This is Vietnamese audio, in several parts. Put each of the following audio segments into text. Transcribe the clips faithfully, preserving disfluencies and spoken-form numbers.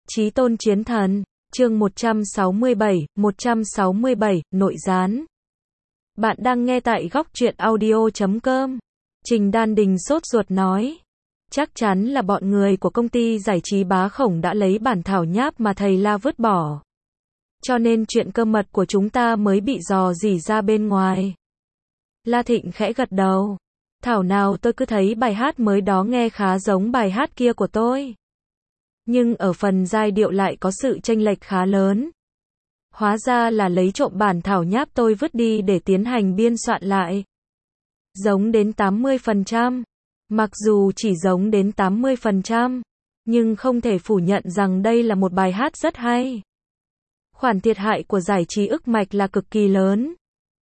Chí tôn chiến thần, chương một trăm sáu mươi bảy, một trăm sáu mươi bảy, nội gián. Bạn đang nghe tại góc truyện audio chấm com. Trình Đan Đình sốt ruột nói. Chắc chắn là bọn người của công ty giải trí Bá Khổng đã lấy bản thảo nháp mà thầy La vứt bỏ. Cho nên chuyện cơ mật của chúng ta mới bị dò dỉ ra bên ngoài. La Thịnh khẽ gật đầu. Thảo nào tôi cứ thấy bài hát mới đó nghe khá giống bài hát kia của tôi. Nhưng ở phần giai điệu lại có sự chênh lệch khá lớn. Hóa ra là lấy trộm bản thảo nháp tôi vứt đi để tiến hành biên soạn lại. Giống đến tám mươi phần trăm. Mặc dù chỉ giống đến tám mươi phần trăm, nhưng không thể phủ nhận rằng đây là một bài hát rất hay. Khoản thiệt hại của giải trí ức mạch là cực kỳ lớn.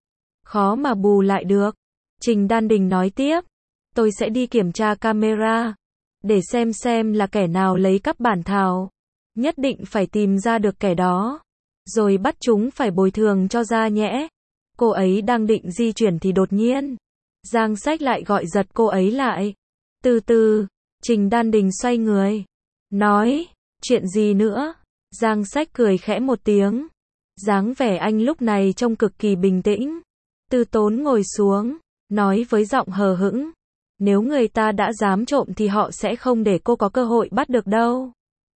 Khó mà bù lại được. Trình Đan Đình nói tiếp. Tôi sẽ đi kiểm tra camera. Để xem xem là kẻ nào lấy cắp bản thảo. Nhất định phải tìm ra được kẻ đó. Rồi bắt chúng phải bồi thường cho ra nhẽ. Cô ấy đang định di chuyển thì đột nhiên. Giang Sách lại gọi giật cô ấy lại. Từ từ, Trình Đan Đình xoay người. Nói, chuyện gì nữa? Giang Sách cười khẽ một tiếng. Dáng vẻ anh lúc này trông cực kỳ bình tĩnh. Từ Tốn ngồi xuống, nói với giọng hờ hững. Nếu người ta đã dám trộm thì họ sẽ không để cô có cơ hội bắt được đâu.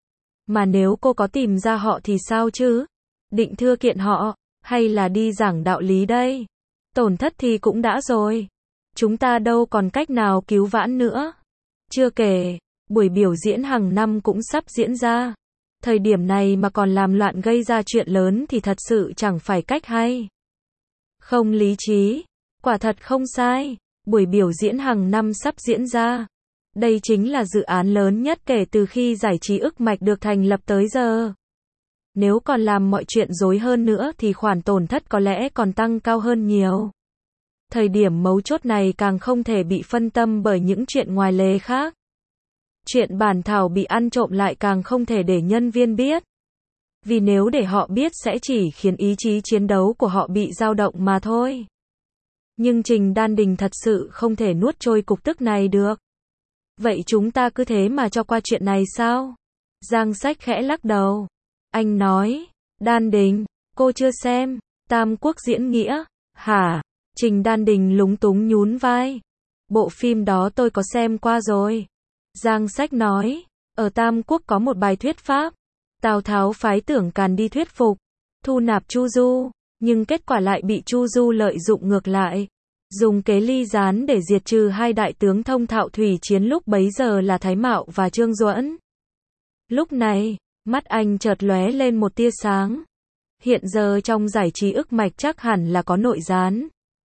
Mà nếu cô có tìm ra họ thì sao chứ? Định thưa kiện họ, hay là đi giảng đạo lý đây? Tổn thất thì cũng đã rồi. Chúng ta đâu còn cách nào cứu vãn nữa. Chưa kể, buổi biểu diễn hàng năm cũng sắp diễn ra. Thời điểm này mà còn làm loạn gây ra chuyện lớn thì thật sự chẳng phải cách hay. Không lý trí, quả thật không sai. Buổi biểu diễn hàng năm sắp diễn ra. Đây chính là dự án lớn nhất kể từ khi giải trí ức mạch được thành lập tới giờ. Nếu còn làm mọi chuyện rối hơn nữa thì khoản tổn thất có lẽ còn tăng cao hơn nhiều. Thời điểm mấu chốt này càng không thể bị phân tâm bởi những chuyện ngoài lề khác. Chuyện bản thảo bị ăn trộm lại càng không thể để nhân viên biết. Vì nếu để họ biết sẽ chỉ khiến ý chí chiến đấu của họ bị dao động mà thôi. Nhưng Trình Đan Đình thật sự không thể nuốt trôi cục tức này được. Vậy chúng ta cứ thế mà cho qua chuyện này sao? Giang Sách khẽ lắc đầu. Anh nói, Đan Đình, cô chưa xem, Tam Quốc diễn nghĩa, hả? Trình Đan Đình lúng túng nhún vai. Bộ phim đó tôi có xem qua rồi. Giang Sách nói, ở Tam Quốc có một bài thuyết pháp. Tào Tháo phái Tưởng Càn đi thuyết phục, thu nạp Chu Du. Nhưng kết quả lại bị Chu Du lợi dụng ngược lại. Dùng kế ly gián để diệt trừ hai đại tướng thông thạo thủy chiến lúc bấy giờ là Thái Mạo và Trương Duẫn. Lúc này, mắt anh chợt lóe lên một tia sáng. Hiện giờ trong giải trí ức mạch chắc hẳn là có nội gián.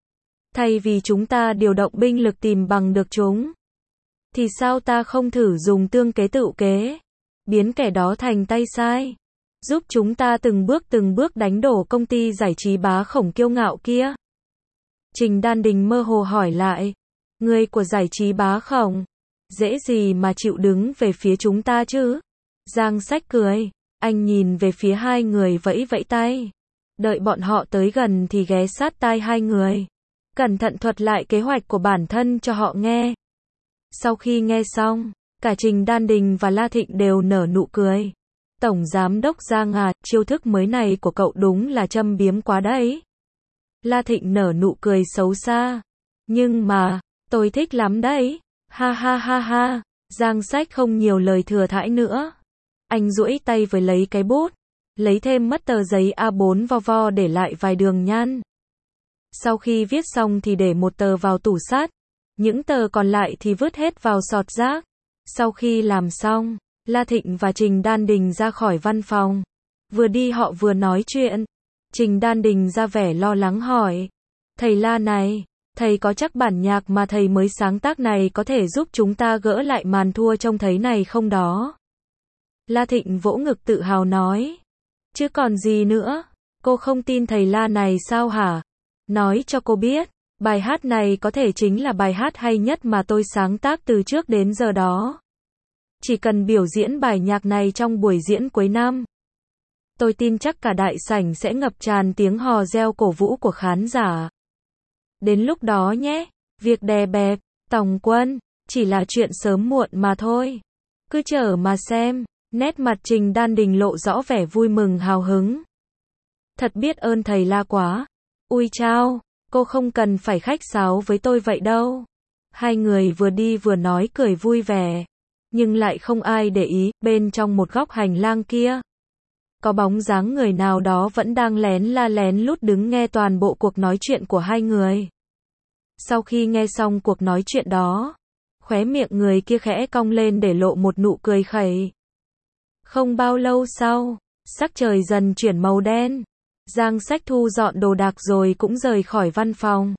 Thay vì chúng ta điều động binh lực tìm bằng được chúng, thì sao ta không thử dùng tương kế tựu kế, biến kẻ đó thành tay sai, giúp chúng ta từng bước từng bước đánh đổ công ty giải trí Bá Khổng kiêu ngạo kia. Trình Đan Đình mơ hồ hỏi lại. Người của giải trí Bá Khổng, dễ gì mà chịu đứng về phía chúng ta chứ? Giang Sách cười. Anh nhìn về phía hai người vẫy vẫy tay. Đợi bọn họ tới gần thì ghé sát tai hai người. Cẩn thận thuật lại kế hoạch của bản thân cho họ nghe. Sau khi nghe xong, cả Trình Đan Đình và La Thịnh đều nở nụ cười. Tổng Giám đốc Giang à, chiêu thức mới này của cậu đúng là châm biếm quá đấy. La Thịnh nở nụ cười xấu xa. Nhưng mà, tôi thích lắm đấy. Ha ha ha ha. Giang Sách không nhiều lời thừa thãi nữa. Anh duỗi tay với lấy cái bút. Lấy thêm mất tờ giấy A bốn vo vo để lại vài đường nhăn. Sau khi viết xong thì để một tờ vào tủ sắt. Những tờ còn lại thì vứt hết vào sọt rác. Sau khi làm xong, La Thịnh và Trình Đan Đình ra khỏi văn phòng. Vừa đi họ vừa nói chuyện. Trình Đan Đình ra vẻ lo lắng hỏi. Thầy La này, thầy có chắc bản nhạc mà thầy mới sáng tác này có thể giúp chúng ta gỡ lại màn thua trông thấy này không đó? La Thịnh vỗ ngực tự hào nói. Chứ còn gì nữa, cô không tin thầy La này sao hả? Nói cho cô biết, bài hát này có thể chính là bài hát hay nhất mà tôi sáng tác từ trước đến giờ đó. Chỉ cần biểu diễn bài nhạc này trong buổi diễn cuối năm, tôi tin chắc cả đại sảnh sẽ ngập tràn tiếng hò reo cổ vũ của khán giả. Đến lúc đó nhé, việc đè bẹp, Tòng Quân, chỉ là chuyện sớm muộn mà thôi. Cứ chờ mà xem. Nét mặt Trình Đan Đình lộ rõ vẻ vui mừng hào hứng. Thật biết ơn thầy La quá. Ui chao, cô không cần phải khách sáo với tôi vậy đâu. Hai người vừa đi vừa nói cười vui vẻ. Nhưng lại không ai để ý, bên trong một góc hành lang kia. Có bóng dáng người nào đó vẫn đang lén la lén lút đứng nghe toàn bộ cuộc nói chuyện của hai người. Sau khi nghe xong cuộc nói chuyện đó, khóe miệng người kia khẽ cong lên để lộ một nụ cười khẩy. Không bao lâu sau, sắc trời dần chuyển màu đen. Giang Sách thu dọn đồ đạc rồi cũng rời khỏi văn phòng.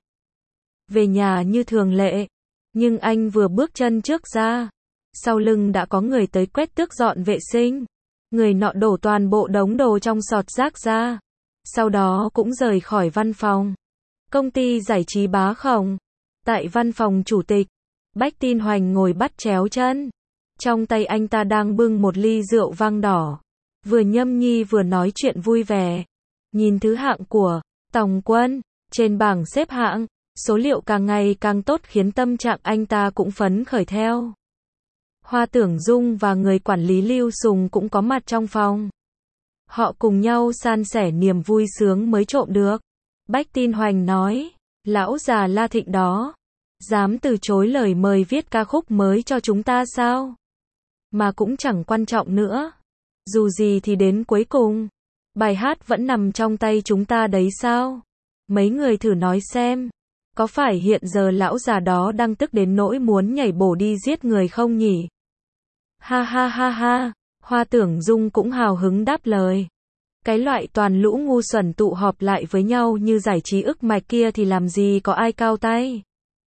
Về nhà như thường lệ. Nhưng anh vừa bước chân trước ra, sau lưng đã có người tới quét tước dọn vệ sinh. Người nọ đổ toàn bộ đống đồ trong sọt rác ra. Sau đó cũng rời khỏi văn phòng. Công ty giải trí Bá Khổng. Tại văn phòng chủ tịch, Bách Tin Hoành ngồi bắt chéo chân. Trong tay anh ta đang bưng một ly rượu vang đỏ. Vừa nhâm nhi vừa nói chuyện vui vẻ. Nhìn thứ hạng của Tòng Quân trên bảng xếp hạng, số liệu càng ngày càng tốt khiến tâm trạng anh ta cũng phấn khởi theo. Hoa Tưởng Dung và người quản lý Lưu Sùng cũng có mặt trong phòng. Họ cùng nhau san sẻ niềm vui sướng mới trộm được. Bách Tin Hoành nói, lão già La Thịnh đó, dám từ chối lời mời viết ca khúc mới cho chúng ta sao? Mà cũng chẳng quan trọng nữa. Dù gì thì đến cuối cùng, bài hát vẫn nằm trong tay chúng ta đấy sao? Mấy người thử nói xem, có phải hiện giờ lão già đó đang tức đến nỗi muốn nhảy bổ đi giết người không nhỉ? Ha ha ha ha, Hoa Tưởng Dung cũng hào hứng đáp lời. Cái loại toàn lũ ngu xuẩn tụ họp lại với nhau như giải trí ức mạch kia thì làm gì có ai cao tay.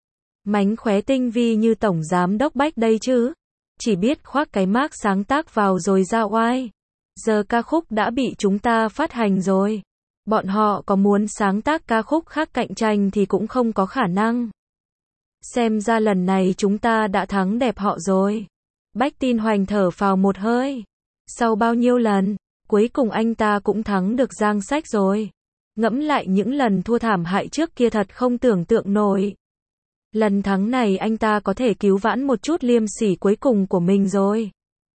Mánh khóe tinh vi như tổng giám đốc Bách đây chứ. Chỉ biết khoác cái mác sáng tác vào rồi ra oai. Giờ ca khúc đã bị chúng ta phát hành rồi. Bọn họ có muốn sáng tác ca khúc khác cạnh tranh thì cũng không có khả năng. Xem ra lần này chúng ta đã thắng đẹp họ rồi. Bách Tin Hoành thở phào một hơi. Sau bao nhiêu lần, cuối cùng anh ta cũng thắng được Giang Sách rồi. Ngẫm lại những lần thua thảm hại trước kia thật không tưởng tượng nổi. Lần thắng này anh ta có thể cứu vãn một chút liêm sỉ cuối cùng của mình rồi.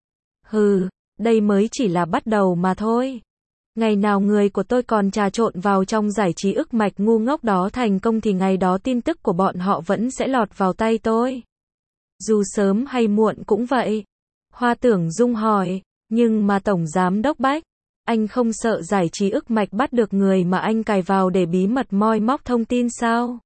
Hừ, đây mới chỉ là bắt đầu mà thôi. Ngày nào người của tôi còn trà trộn vào trong giải trí ức mạch ngu ngốc đó thành công thì ngày đó tin tức của bọn họ vẫn sẽ lọt vào tay tôi. Dù sớm hay muộn cũng vậy. Hoa Tưởng Dung hỏi, nhưng mà Tổng Giám Đốc Bách, anh không sợ giải trí ức mạch bắt được người mà anh cài vào để bí mật moi móc thông tin sao?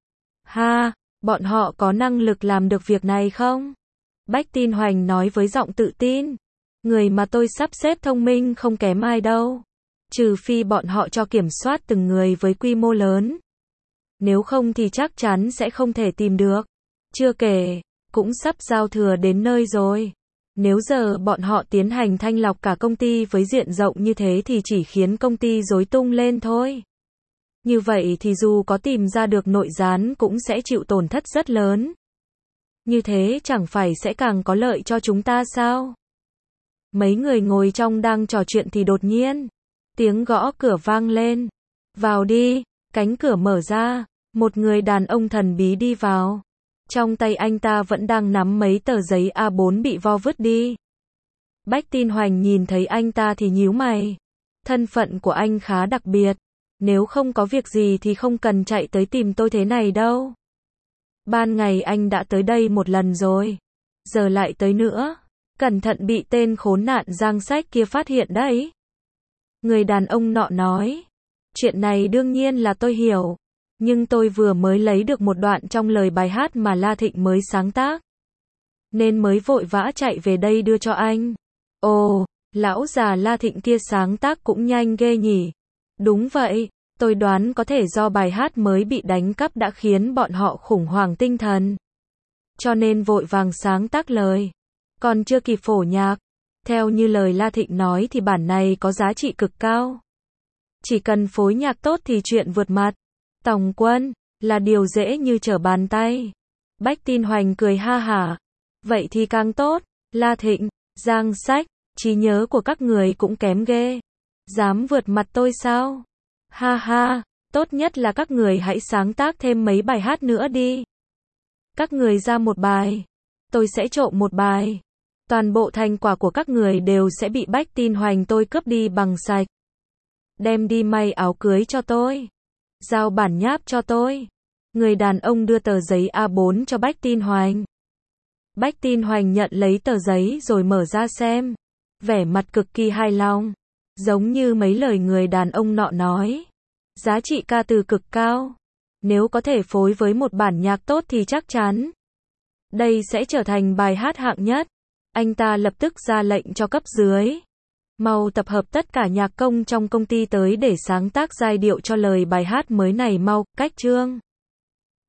Ha, bọn họ có năng lực làm được việc này không? Bách Tin Hoành nói với giọng tự tin. Người mà tôi sắp xếp thông minh không kém ai đâu. Trừ phi bọn họ cho kiểm soát từng người với quy mô lớn. Nếu không thì chắc chắn sẽ không thể tìm được. Chưa kể, cũng sắp giao thừa đến nơi rồi. Nếu giờ bọn họ tiến hành thanh lọc cả công ty với diện rộng như thế thì chỉ khiến công ty rối tung lên thôi. Như vậy thì dù có tìm ra được nội gián cũng sẽ chịu tổn thất rất lớn. Như thế chẳng phải sẽ càng có lợi cho chúng ta sao? Mấy người ngồi trong đang trò chuyện thì đột nhiên, tiếng gõ cửa vang lên. Vào đi, cánh cửa mở ra, một người đàn ông thần bí đi vào. Trong tay anh ta vẫn đang nắm mấy tờ giấy A bốn bị vo vứt đi. Bách Tin Hoành nhìn thấy anh ta thì nhíu mày. Thân phận của anh khá đặc biệt. Nếu không có việc gì thì không cần chạy tới tìm tôi thế này đâu. Ban ngày anh đã tới đây một lần rồi. Giờ lại tới nữa. Cẩn thận bị tên khốn nạn Giang Sách kia phát hiện đấy. Người đàn ông nọ nói. Chuyện này đương nhiên là tôi hiểu. Nhưng tôi vừa mới lấy được một đoạn trong lời bài hát mà La Thịnh mới sáng tác. Nên mới vội vã chạy về đây đưa cho anh. Ồ, lão già La Thịnh kia sáng tác cũng nhanh ghê nhỉ. Đúng vậy, tôi đoán có thể do bài hát mới bị đánh cắp đã khiến bọn họ khủng hoảng tinh thần. Cho nên vội vàng sáng tác lời. Còn chưa kịp phổ nhạc. Theo như lời La Thịnh nói thì bản này có giá trị cực cao. Chỉ cần phối nhạc tốt thì chuyện vượt mặt. Tòng Quân, là điều dễ như trở bàn tay. Bách Tin Hoành cười ha hả. Vậy thì càng tốt. La Thịnh, Giang Sách, trí nhớ của các người cũng kém ghê. Dám vượt mặt tôi sao? Ha ha, tốt nhất là các người hãy sáng tác thêm mấy bài hát nữa đi. Các người ra một bài, tôi sẽ trộm một bài. Toàn bộ thành quả của các người đều sẽ bị Bách Tin Hoành tôi cướp đi bằng sạch. Đem đi may áo cưới cho tôi. Giao bản nháp cho tôi. Người đàn ông đưa tờ giấy A bốn cho Bách Tin Hoành. Bách Tin Hoành nhận lấy tờ giấy rồi mở ra xem. Vẻ mặt cực kỳ hài lòng. Giống như mấy lời người đàn ông nọ nói. Giá trị ca từ cực cao. Nếu có thể phối với một bản nhạc tốt thì chắc chắn đây sẽ trở thành bài hát hạng nhất. Anh ta lập tức ra lệnh cho cấp dưới. Mau tập hợp tất cả nhạc công trong công ty tới để sáng tác giai điệu cho lời bài hát mới này mau, cách chương.